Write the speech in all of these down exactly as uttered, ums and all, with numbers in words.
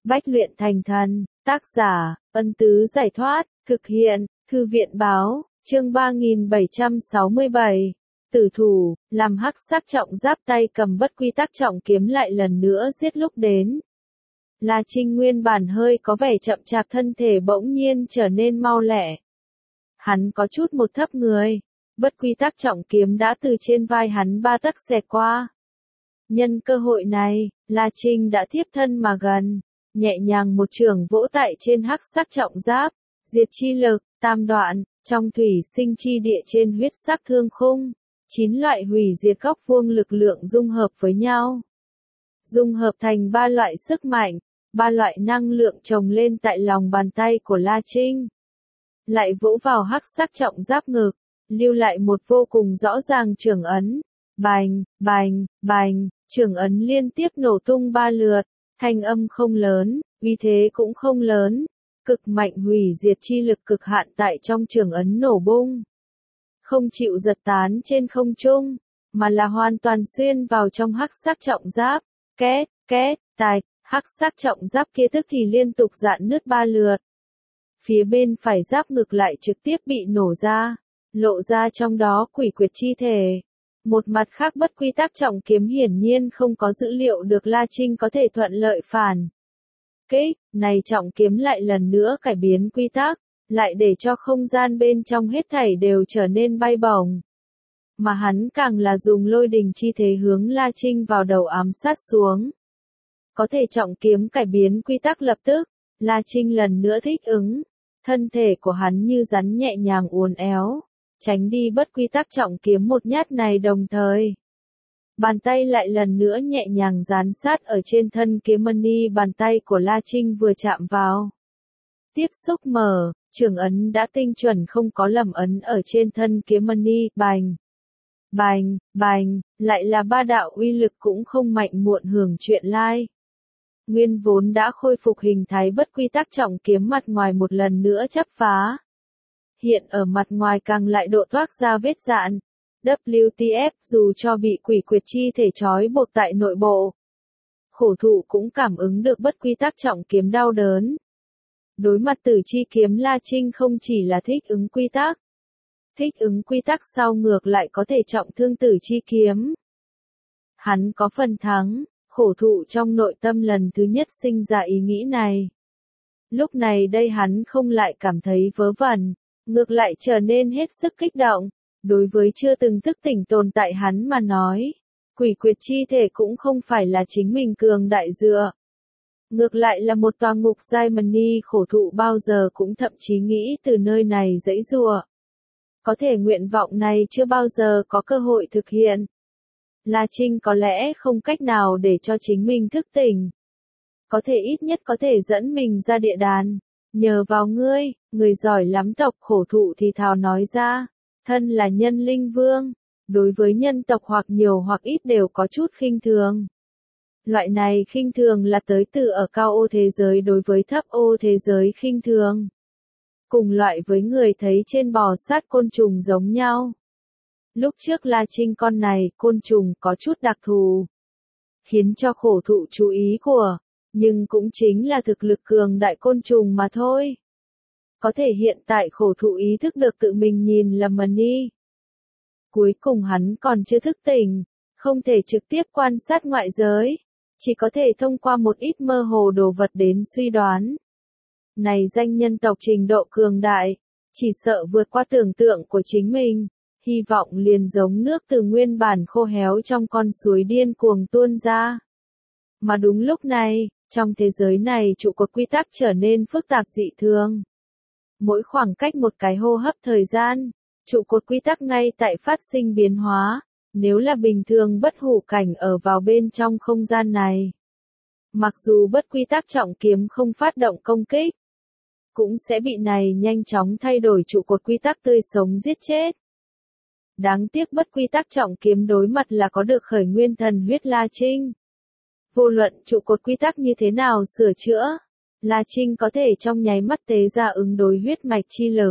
Bách luyện thành thần, tác giả, Ân Tứ Giải Thoát, thực hiện, Thư viện Báo, chương ba nghìn bảy trăm sáu mươi bảy. Tử thủ, làm hắc sắc trọng giáp tay cầm bất quy tắc trọng kiếm lại lần nữa giết lúc đến. La Trinh nguyên bản hơi có vẻ chậm chạp thân thể bỗng nhiên trở nên mau lẹ. Hắn có chút một thấp người, bất quy tắc trọng kiếm đã từ trên vai hắn ba tấc xẹt qua. Nhân cơ hội này, La Trinh đã tiếp thân mà gần, nhẹ nhàng một chưởng vỗ tại trên hắc sắc trọng giáp, diệt chi lực, tam đoạn, trong thủy sinh chi địa trên huyết sắc thương khung, chín loại hủy diệt góc vuông lực lượng dung hợp với nhau. Dung hợp thành ba loại sức mạnh, ba loại năng lượng chồng lên tại lòng bàn tay của La Trinh. Lại vỗ vào hắc sắc trọng giáp ngực, lưu lại một vô cùng rõ ràng chưởng ấn. Bành, bành, bành, chưởng ấn liên tiếp nổ tung ba lượt, thanh âm không lớn, uy thế cũng không lớn, cực mạnh hủy diệt chi lực cực hạn tại trong chưởng ấn nổ bung. Không chịu giật tán trên không trung, mà là hoàn toàn xuyên vào trong hắc sắc trọng giáp, két, két, tạch, hắc sắc trọng giáp kia tức thì liên tục rạn nứt ba lượt. Phía bên phải giáp ngực lại trực tiếp bị nổ ra, lộ ra trong đó quỷ quyệt chi thể. Một mặt khác bất quy tắc trọng kiếm hiển nhiên không có dữ liệu được La Trinh có thể thuận lợi phản kích, này trọng kiếm lại lần nữa cải biến quy tắc, lại để cho không gian bên trong hết thảy đều trở nên bay bổng. Mà hắn càng là dùng lôi đình chi thế hướng La Trinh vào đầu ám sát xuống. Có thể trọng kiếm cải biến quy tắc lập tức, La Trinh lần nữa thích ứng, thân thể của hắn như rắn nhẹ nhàng uốn éo, tránh đi bất quy tắc trọng kiếm một nhát này đồng thời. Bàn tay lại lần nữa nhẹ nhàng dán sát ở trên thân kiếm mani bàn tay của La Trinh vừa chạm vào. Tiếp xúc mở, chưởng ấn đã tinh chuẩn không có lầm ấn ở trên thân kiếm mani, bành, bành, bành, lại là ba đạo uy lực cũng không mạnh muộn hưởng chuyện lai. Nguyên vốn đã khôi phục hình thái bất quy tắc trọng kiếm mặt ngoài một lần nữa chắp phá. Hiện ở mặt ngoài càng lại độ thoát ra vết dạn. W T F dù cho bị quỷ quyệt chi thể trói buộc tại nội bộ. Khổ thụ cũng cảm ứng được bất quy tắc trọng kiếm đau đớn. Đối mặt tử chi kiếm La Trinh không chỉ là thích ứng quy tắc. Thích ứng quy tắc sau ngược lại có thể trọng thương tử chi kiếm. Hắn có phần thắng, khổ thụ trong nội tâm lần thứ nhất sinh ra ý nghĩ này. Lúc này đây hắn không lại cảm thấy vớ vẩn, ngược lại trở nên hết sức kích động. Đối với chưa từng thức tỉnh tồn tại hắn mà nói, quỷ quyệt chi thể cũng không phải là chính mình cường đại dựa. Ngược lại là một tòa ngục giai mani khổ thụ bao giờ cũng thậm chí nghĩ từ nơi này giãy giụa. Có thể nguyện vọng này chưa bao giờ có cơ hội thực hiện. La Trinh có lẽ không cách nào để cho chính mình thức tỉnh. Có thể ít nhất có thể dẫn mình ra địa đàn. Nhờ vào ngươi, người giỏi lắm tộc khổ thụ thì thào nói ra. Thân là nhân linh vương, đối với nhân tộc hoặc nhiều hoặc ít đều có chút khinh thường. Loại này khinh thường là tới từ ở cao ô thế giới đối với thấp ô thế giới khinh thường. Cùng loại với người thấy trên bò sát côn trùng giống nhau. Lúc trước La Trinh con này côn trùng có chút đặc thù. Khiến cho khổ thụ chú ý của, nhưng cũng chính là thực lực cường đại côn trùng mà thôi. Có thể hiện tại khổ thụ ý thức được tự mình nhìn lầm mani. Cuối cùng hắn còn chưa thức tỉnh, không thể trực tiếp quan sát ngoại giới, chỉ có thể thông qua một ít mơ hồ đồ vật đến suy đoán. Này danh nhân tộc trình độ cường đại, chỉ sợ vượt qua tưởng tượng của chính mình, hy vọng liền giống nước từ nguyên bản khô héo trong con suối điên cuồng tuôn ra. Mà đúng lúc này, trong thế giới này trụ cột quy tắc trở nên phức tạp dị thường. Mỗi khoảng cách một cái hô hấp thời gian, trụ cột quy tắc ngay tại phát sinh biến hóa, nếu là bình thường bất hủ cảnh ở vào bên trong không gian này. Mặc dù bất quy tắc trọng kiếm không phát động công kích, cũng sẽ bị này nhanh chóng thay đổi trụ cột quy tắc tươi sống giết chết. Đáng tiếc bất quy tắc trọng kiếm đối mặt là có được khởi nguyên thần huyết La Trinh. Vô luận trụ cột quy tắc như thế nào sửa chữa, La Trinh có thể trong nháy mắt tế ra ứng đối huyết mạch chi lực.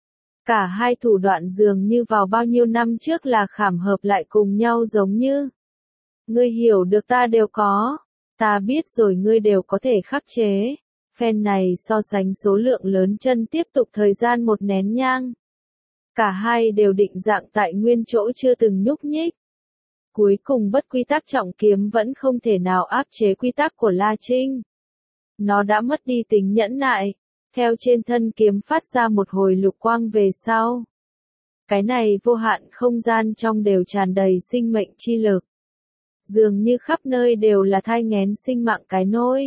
Cả hai thủ đoạn dường như vào bao nhiêu năm trước là khảm hợp lại cùng nhau giống như. Ngươi hiểu được ta đều có. Ta biết rồi, ngươi đều có thể khắc chế. Phen này so sánh số lượng lớn chân tiếp tục thời gian một nén nhang. Cả hai đều định dạng tại nguyên chỗ chưa từng nhúc nhích. Cuối cùng bất quy tắc trọng kiếm vẫn không thể nào áp chế quy tắc của La Trinh. Nó đã mất đi tính nhẫn nại, theo trên thân kiếm phát ra một hồi lục quang về sau. Cái này vô hạn không gian trong đều tràn đầy sinh mệnh chi lực. Dường như khắp nơi đều là thai nghén sinh mạng cái nôi.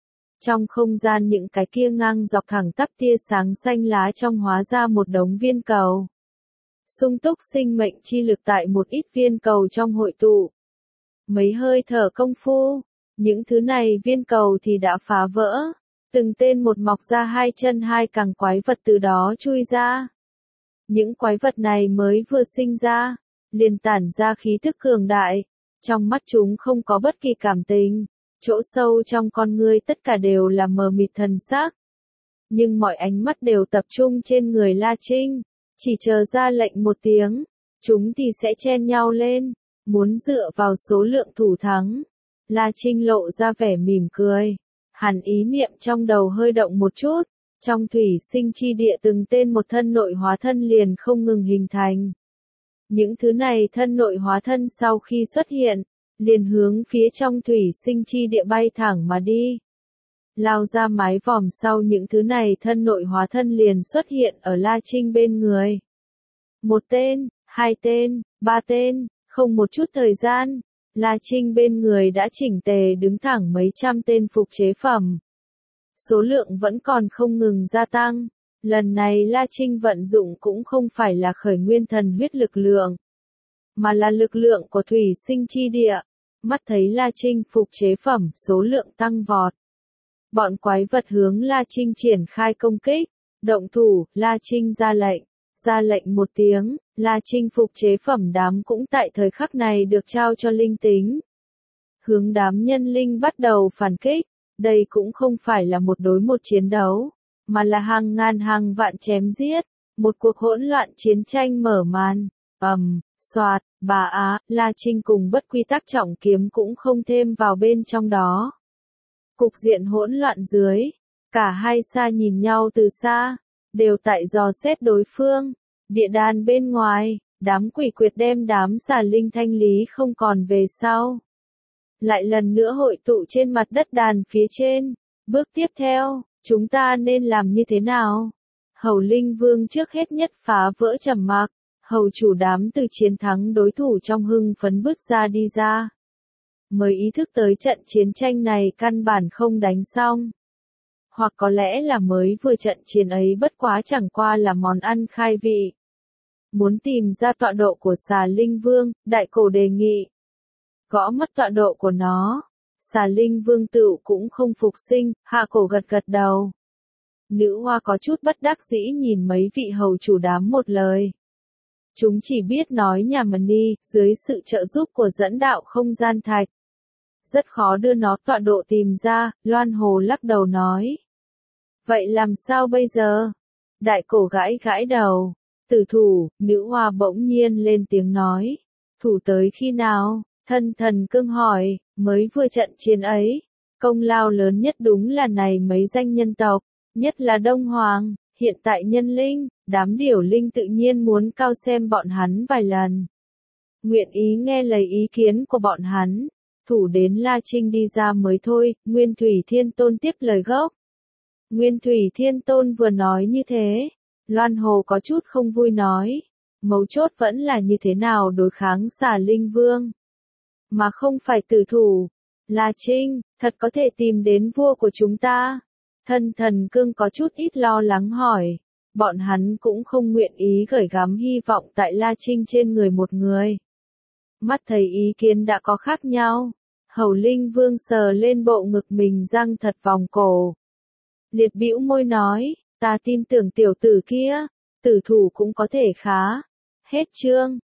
Trong không gian những cái kia ngang dọc thẳng tắp tia sáng xanh lá trong hóa ra một đống viên cầu. Sung túc sinh mệnh chi lực tại một ít viên cầu trong hội tụ. Mấy hơi thở công phu, những thứ này viên cầu thì đã phá vỡ. Từng tên một mọc ra hai chân hai cẳng quái vật từ đó chui ra. Những quái vật này mới vừa sinh ra, liền tản ra khí thức cường đại. Trong mắt chúng không có bất kỳ cảm tình, chỗ sâu trong con ngươi tất cả đều là mờ mịt thần sắc. Nhưng mọi ánh mắt đều tập trung trên người La Trinh, chỉ chờ ra lệnh một tiếng, chúng thì sẽ chen nhau lên, muốn dựa vào số lượng thủ thắng. La Trinh lộ ra vẻ mỉm cười, hẳn ý niệm trong đầu hơi động một chút, trong thủy sinh chi địa từng tên một thân nội hóa thân liền không ngừng hình thành. Những thứ này thân nội hóa thân sau khi xuất hiện, liền hướng phía trong thủy sinh chi địa bay thẳng mà đi. Lao ra mái vòm sau những thứ này thân nội hóa thân liền xuất hiện ở La Trinh bên người. Một tên, hai tên, ba tên, không một chút thời gian, La Trinh bên người đã chỉnh tề đứng thẳng mấy trăm tên phục chế phẩm. Số lượng vẫn còn không ngừng gia tăng. Lần này La Trinh vận dụng cũng không phải là khởi nguyên thần huyết lực lượng, mà là lực lượng của thủy sinh chi địa. Mắt thấy La Trinh phục chế phẩm số lượng tăng vọt. Bọn quái vật hướng La Trinh triển khai công kích, động thủ, La Trinh ra lệnh. Ra lệnh một tiếng, La Trinh phục chế phẩm đám cũng tại thời khắc này được trao cho linh tính. Hướng đám nhân linh bắt đầu phản kích, đây cũng không phải là một đối một chiến đấu, mà là hàng ngàn hàng vạn chém giết, một cuộc hỗn loạn chiến tranh mở màn. Ầm, um, xoạt, bà á, La Trinh cùng bất quy tắc trọng kiếm cũng không thêm vào bên trong đó. Cục diện hỗn loạn dưới, cả hai xa nhìn nhau từ xa, đều tại dò xét đối phương. Địa đàn bên ngoài, đám quỷ quyệt đem đám xà linh thanh lý không còn về sau. Lại lần nữa hội tụ trên mặt đất đàn phía trên. Bước tiếp theo, chúng ta nên làm như thế nào? Hầu Linh Vương trước hết nhất phá vỡ trầm mặc. Hầu chủ đám từ chiến thắng đối thủ trong hưng phấn bước ra đi ra. Mới ý thức tới trận chiến tranh này căn bản không đánh xong. Hoặc có lẽ là mới vừa trận chiến ấy bất quá chẳng qua là món ăn khai vị. Muốn tìm ra tọa độ của xà linh vương, đại cổ đề nghị. Gõ mất tọa độ của nó. Xà linh vương tựu cũng không phục sinh, hạ cổ gật gật đầu. Nữ hoa có chút bất đắc dĩ nhìn mấy vị hầu chủ đám một lời. Chúng chỉ biết nói nhà mà đi, dưới sự trợ giúp của dẫn đạo không gian thạch. Rất khó đưa nó tọa độ tìm ra, Loan Hồ lắc đầu nói. Vậy làm sao bây giờ? Đại cổ gãi gãi đầu. Tử thủ, nữ hoa bỗng nhiên lên tiếng nói. Thủ tới khi nào? Thân thần cương hỏi, mới vừa trận chiến ấy. Công lao lớn nhất đúng là này mấy danh nhân tộc, nhất là Đông Hoàng, hiện tại nhân linh, đám điểu linh tự nhiên muốn cao xem bọn hắn vài lần. Nguyện ý nghe lời ý kiến của bọn hắn. Thủ đến La Trinh đi ra mới thôi, Nguyên Thủy Thiên Tôn tiếp lời gốc. Nguyên Thủy Thiên Tôn vừa nói như thế, Loan Hồ có chút không vui nói, mấu chốt vẫn là như thế nào đối kháng xà linh vương, mà không phải tử thủ. La Trinh, thật có thể tìm đến vua của chúng ta? Thân thần cương có chút ít lo lắng hỏi, bọn hắn cũng không nguyện ý gửi gắm hy vọng tại La Trinh trên người một người. Mắt thấy ý kiến đã có khác nhau, Hầu Linh Vương sờ lên bộ ngực mình răng thật vòng cổ. Liệt bĩu môi nói, ta tin tưởng tiểu tử kia, tử thủ cũng có thể khá. Hết chương.